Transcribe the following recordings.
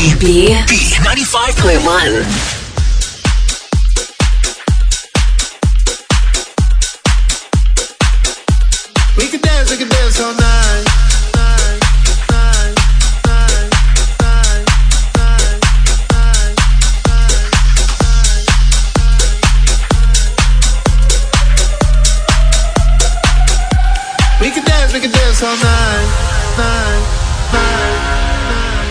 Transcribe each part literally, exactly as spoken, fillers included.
B ninety-five point one. We can dance, we can dance all night. Night, night, night, night, night, night, night, night. We can dance, we can dance all night. Night, night, night.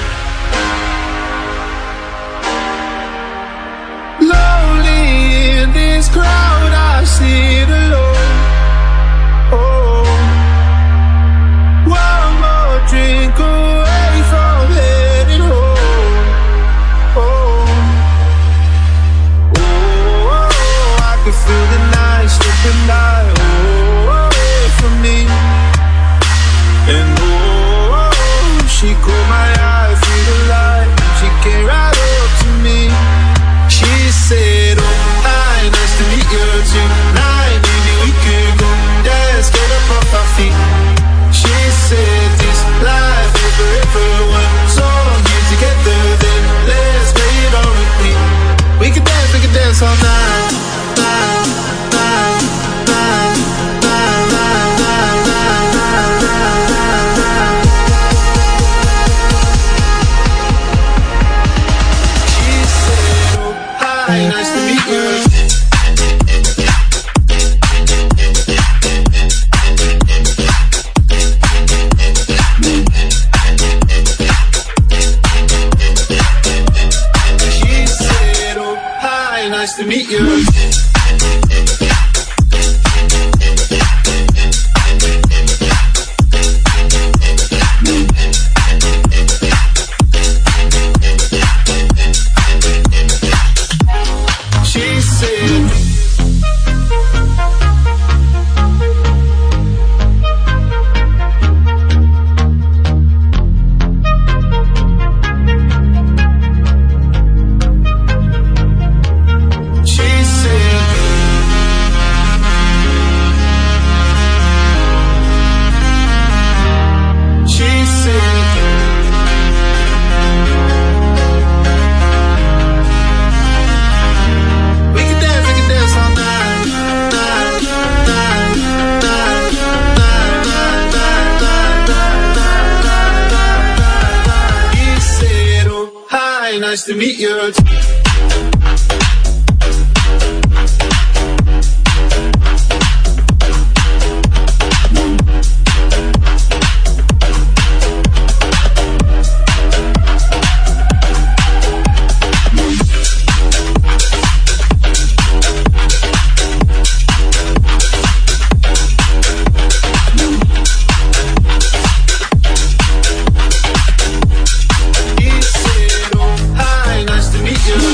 Lonely in this crowd, I sit alone. Oh, one more drink away from heading home. Oh, oh, I can feel the night slipping by. Oh, away from me. And oh, she caught my eye through the light. She came right up to me. She said, oh, hi, nice to meet you tonight. Maybe we could go dance, get up off our feet. She said, this life is for everyone. So long here together, then let's play it on repeat. We can dance, we can dance all night. Night, night, night, night, night, night, night, night, night, night. She said, oh, hi, nice to meet you. Nice to meet you. She said, nice to meet you. Nice to meet you.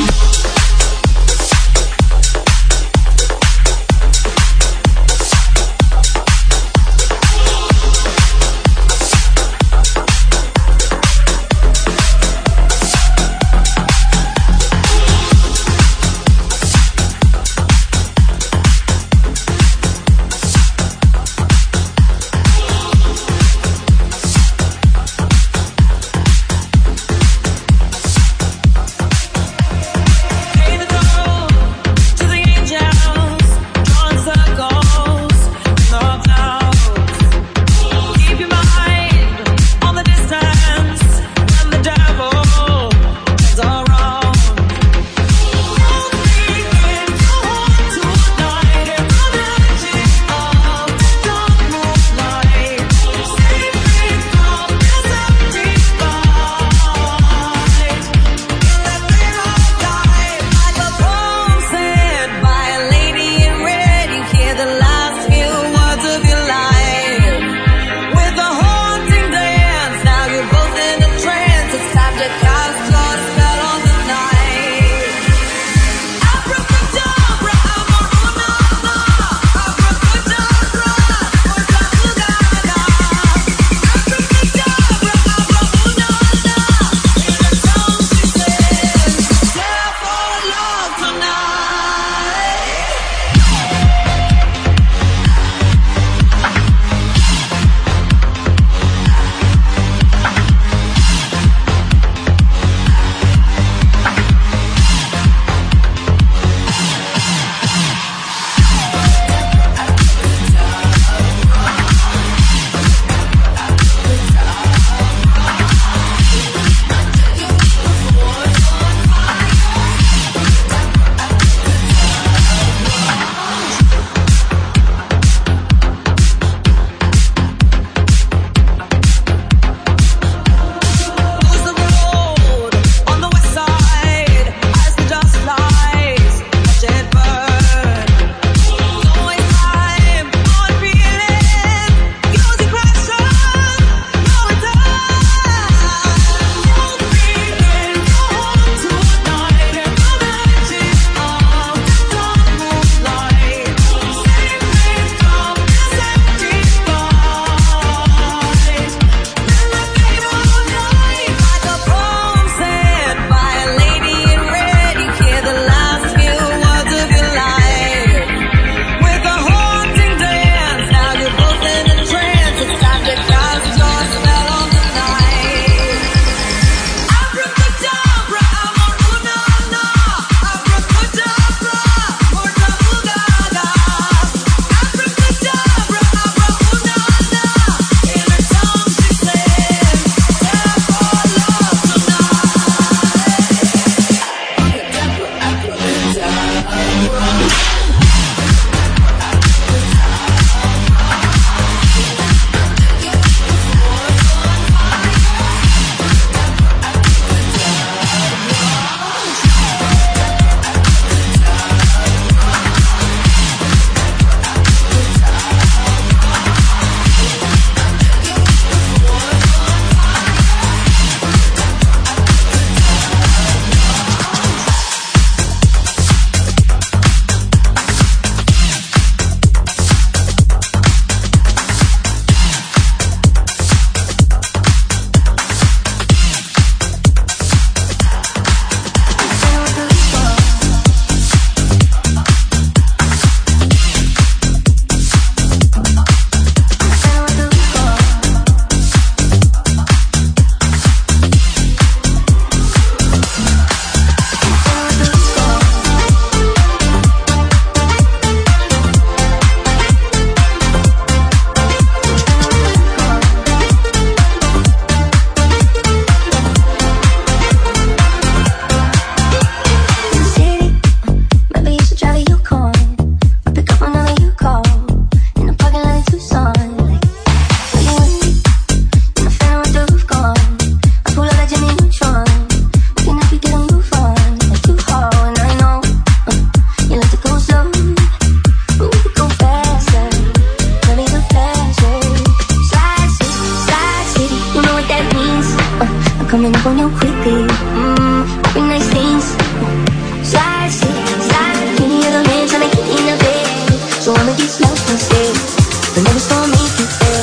coming up on you quickly. Mmm, popping nice things. Slide, slide, slide. Any other man tryna get in the bed, so I'ma get lost instead. But never saw me to fail.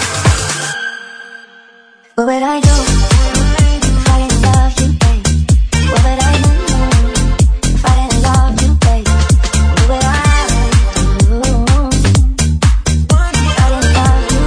What would I do if I didn't love you, babe? What would I do if I didn't love you, babe? What would I do if I didn't love you?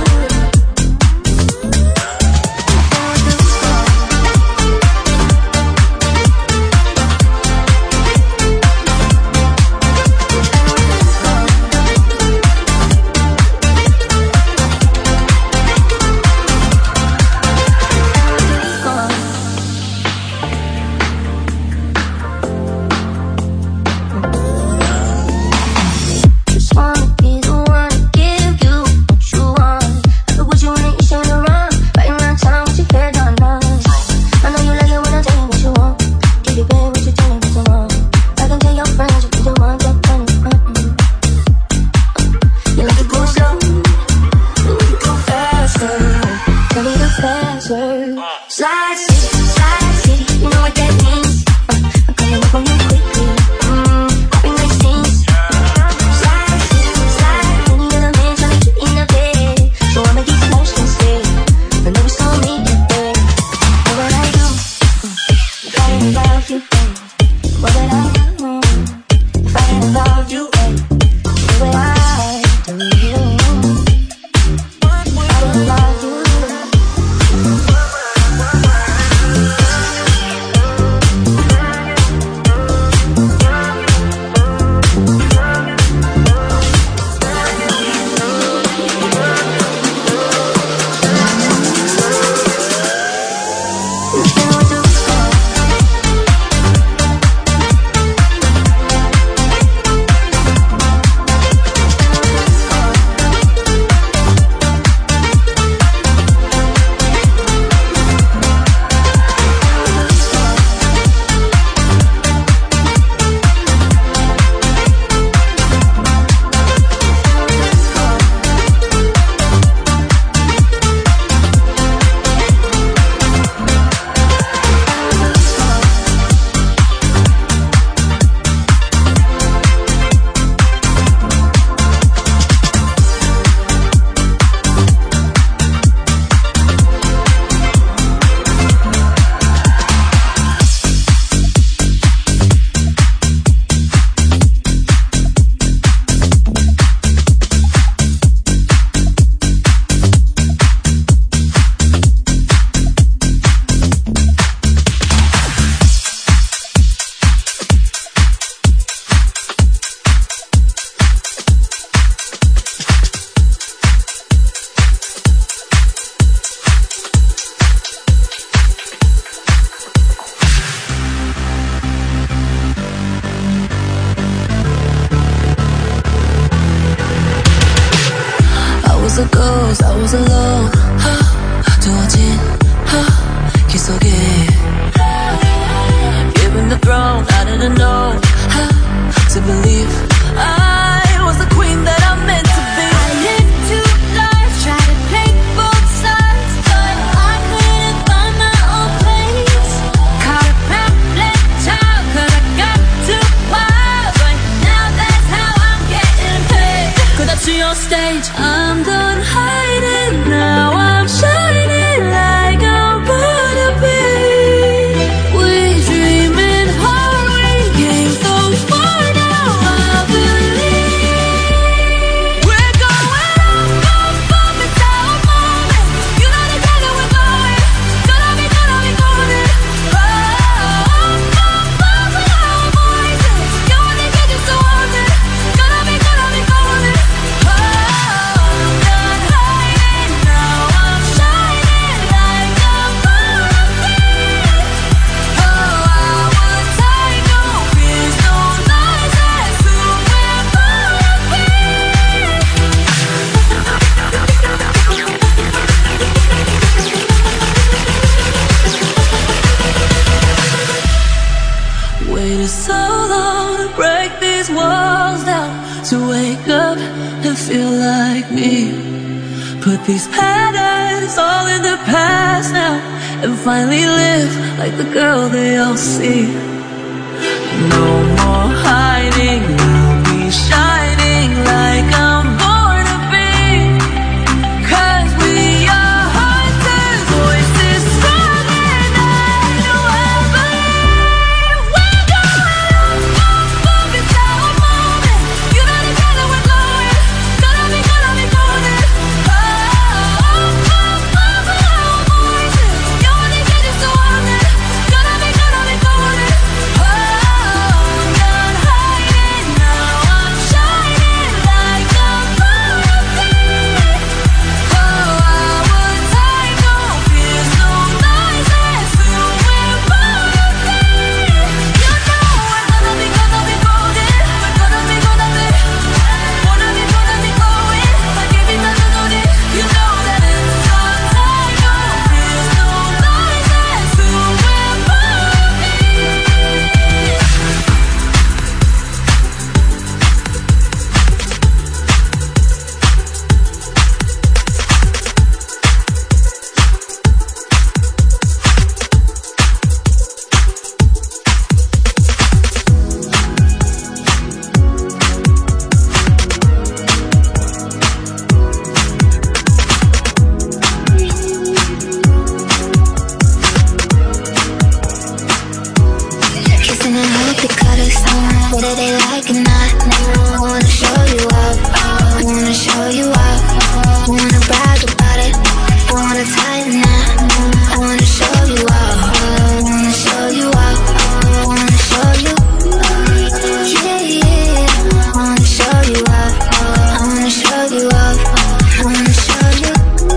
Slide city, slide city, you know what that means. uh, I'm coming up on you quickly. Mmm, popping nice things. Slide city, slide. Any other man tryna get in the bed, so I'ma get smashed instead. But never saw me get there. What would I do if I didn't love you, babe? What would I do if I didn't love you, babe? What would I do if I didn't love you? a ghost, I was alone. 두어진 길 속에 given the throne, I didn't know how to believe I was the queen that I'm meant to be. I lived two lives, tried to play both sides, but I couldn't find my own place. Caught a problem child, cause I got too wild, but now that's how I'm getting paid. Cause I see on stage, I'm done hiding, now I'm shining like I'm born to be. We dreaming hard, we came so far, now I believe we're going up, up, up, it's our moment. You know the time that we're going, gonna be, gonna be golden. Oh, up, up, up, with our voices. You wanna get you so haunted, gonna be, gonna be golden. Oh, I'm done hiding, now I'm shining like I'm born to be. Oh, I would take no fears, no lies, that's who we're born to be. Waited so long to break these walls down, to wake up and feel like me. Put these patterns all in the past now, and finally live like the girl they all see. No more hiding, I'll be shining like I'm born to be. 'Cause we are hunters, voices strong and I know I believe. We're going up, up, up, it's our moment. You know together we're glowing. Gonna be, gonna be golden. Oh, up, up, up, with our voices. You only get us so honest. Gonna be, gonna be golden. Oh, I'm not hiding now. I'm shining like I'm born to be. Oh, our time don't feel so nice and soon we're born to be. You know we're gonna be, gonna be golden. We're gonna be, gonna be. Wanna be, gonna be going. Like every time you know this, you know that it's our time don't feel so nice and soon we're born to be. Kissing and hope it cut us off. Whether they like it or not, I wanna show you up. I wanna show you up. I wanna brag about it. I wanna tie the knot. I wanna show you up. I wanna show you up. I wanna show you. Yeah, yeah. I wanna show you up. I wanna show you up. I wanna show you.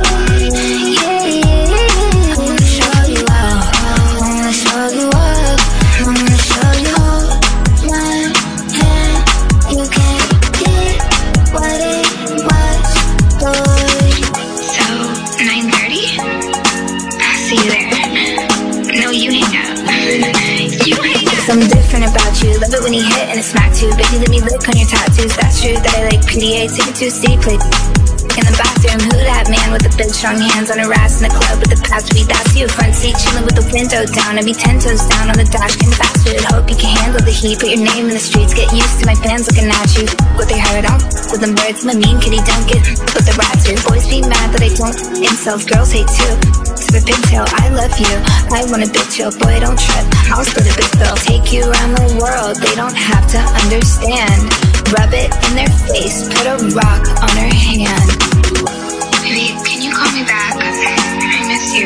Yeah, yeah. I wanna show you up. I wanna show you up. I wanna show you one hand. You can't get what it was, boy. So, nine thirty? I'll see you there. No, you hang out. You hang out. Something different about you. Love it when you hit and it smack too. Baby, let me lick on your tattoos. That's true that I like P D A. Take it to a C play. In the bathroom, who that man with the big strong hands on her ass in the club with the past week? That's you, front seat chilling with the window down. I'd be ten toes down on the dash, getting fast food. Hope you can handle the heat. Put your name in the streets, get used to my fans looking at you. What they heard on with them birds, my mean kitty don't get with the rats here. Boys be mad that I don't incels, girls hate too. Sip a pigtail, I love you. I want a big chill, boy don't trip. I'll split a big bill, take you around the world. They don't have to understand. Rub it in their face, put a rock on her hand. Baby, can you call me back? I miss you.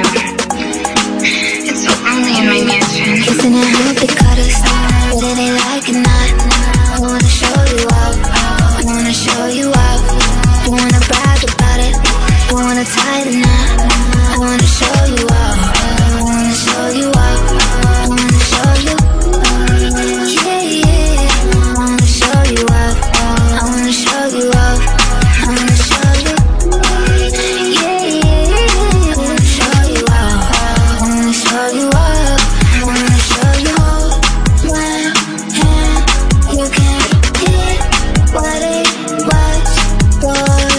It's so lonely in my mansion. Kissing and hope it cut us off. Whether they like it or not, I wanna show you up. I wanna show you up. I wanna brag about it. I wanna tie the knot. I wanna show you up. I wanna show you up. I wanna show you. Yeah, yeah. I wanna show you up. I wanna show you up. I wanna show you. Yeah, yeah. I wanna show you up. I wanna show you up. I wanna show you one hand. You can't get what it was, boy.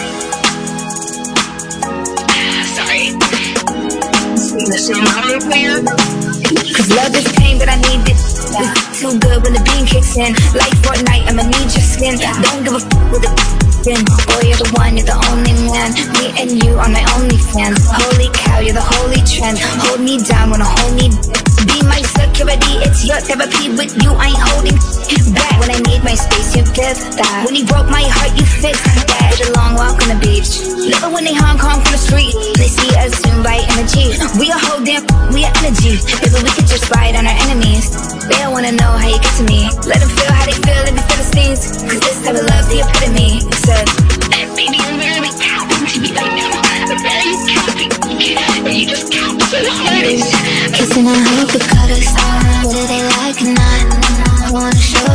Sorry. Listen, I'm clear. Cause love is pain, but I need it. It's too good when the beam kicks in. Like Fortnite, I'ma need your skin. Don't give a f with the spin. Boy, you're the one, you're the only man. Me and you are my only fans. Holy cow, you're the holy trend. Hold me down, wanna hold me. Be my security, it's your therapy. With you, I ain't holding back. When I need my space, you give that. When you broke my heart, you fixed that. Did a long walk on the beach. Love it when they Hong Kong from the street. They see us soon by energy. We are whole damn, we are energy. Baby, we could just ride on our enemies. They don't wanna know how you get to me. Let them feel how they feel in the Philistines. Cause this type of love's the epitome. Said, Baby, I'm literally counting to me right now. I'm barely counting. And you just count so hard. kissing and hope it cut us off. Whether they like it or not, I wanna show